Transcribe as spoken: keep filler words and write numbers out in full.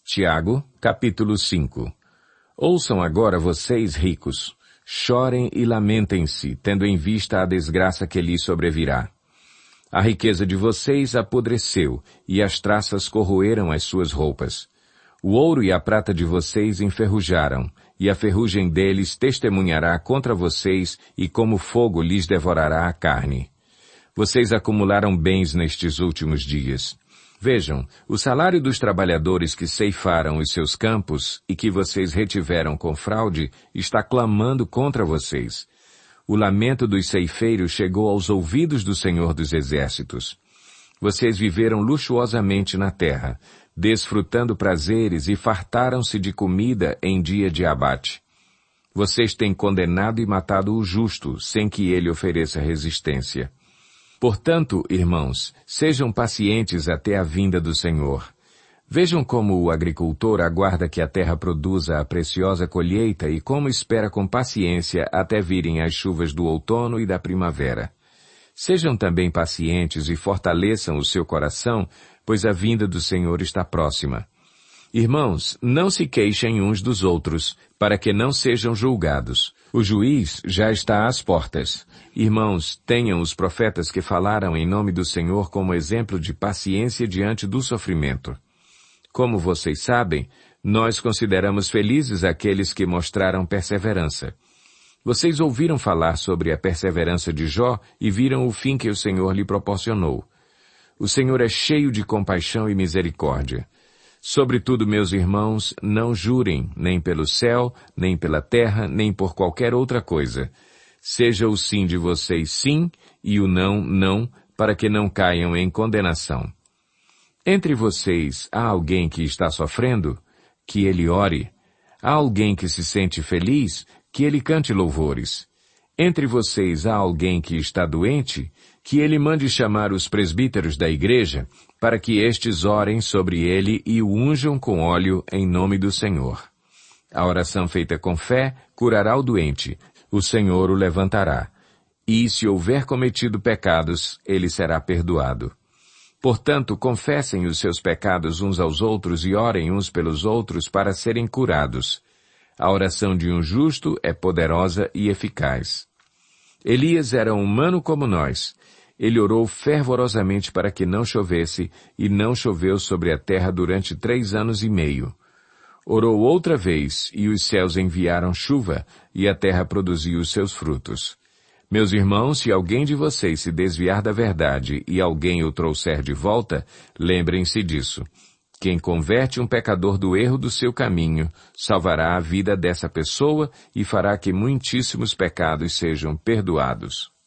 Tiago, capítulo cinco. Ouçam agora vocês ricos, chorem e lamentem-se, tendo em vista a desgraça que lhes sobrevirá. A riqueza de vocês apodreceu, e as traças corroeram as suas roupas. O ouro e a prata de vocês enferrujaram, e a ferrugem deles testemunhará contra vocês, e como fogo lhes devorará a carne. Vocês acumularam bens nestes últimos dias. Vejam, o salário dos trabalhadores que ceifaram os seus campos e que vocês retiveram com fraude está clamando contra vocês. O lamento dos ceifeiros chegou aos ouvidos do Senhor dos Exércitos. Vocês viveram luxuosamente na terra, desfrutando prazeres e fartaram-se de comida em dia de abate. Vocês têm condenado e matado o justo, sem que ele ofereça resistência. Portanto, irmãos, sejam pacientes até a vinda do Senhor. Vejam como o agricultor aguarda que a terra produza a preciosa colheita e como espera com paciência até virem as chuvas do outono e da primavera. Sejam também pacientes e fortaleçam o seu coração, pois a vinda do Senhor está próxima. Irmãos, não se queixem uns dos outros, para que não sejam julgados. O juiz já está às portas. Irmãos, tenham os profetas que falaram em nome do Senhor como exemplo de paciência diante do sofrimento. Como vocês sabem, nós consideramos felizes aqueles que mostraram perseverança. Vocês ouviram falar sobre a perseverança de Jó e viram o fim que o Senhor lhe proporcionou. O Senhor é cheio de compaixão e misericórdia. Sobretudo, meus irmãos, não jurem, nem pelo céu, nem pela terra, nem por qualquer outra coisa. Seja o sim de vocês sim, e o não, não, para que não caiam em condenação. Entre vocês, há alguém que está sofrendo? Que ele ore. Há alguém que se sente feliz? Que ele cante louvores. Entre vocês, há alguém que está doente? Que ele mande chamar os presbíteros da igreja, para que estes orem sobre ele e o unjam com óleo em nome do Senhor. A oração feita com fé curará o doente, o Senhor o levantará. E se houver cometido pecados, ele será perdoado. Portanto, confessem os seus pecados uns aos outros e orem uns pelos outros para serem curados. A oração de um justo é poderosa e eficaz. Elias era humano como nós. Ele orou fervorosamente para que não chovesse, e não choveu sobre a terra durante três anos e meio. Orou outra vez, e os céus enviaram chuva, e a terra produziu os seus frutos. Meus irmãos, se alguém de vocês se desviar da verdade e alguém o trouxer de volta, lembrem-se disso. Quem converte um pecador do erro do seu caminho, salvará a vida dessa pessoa e fará que muitíssimos pecados sejam perdoados.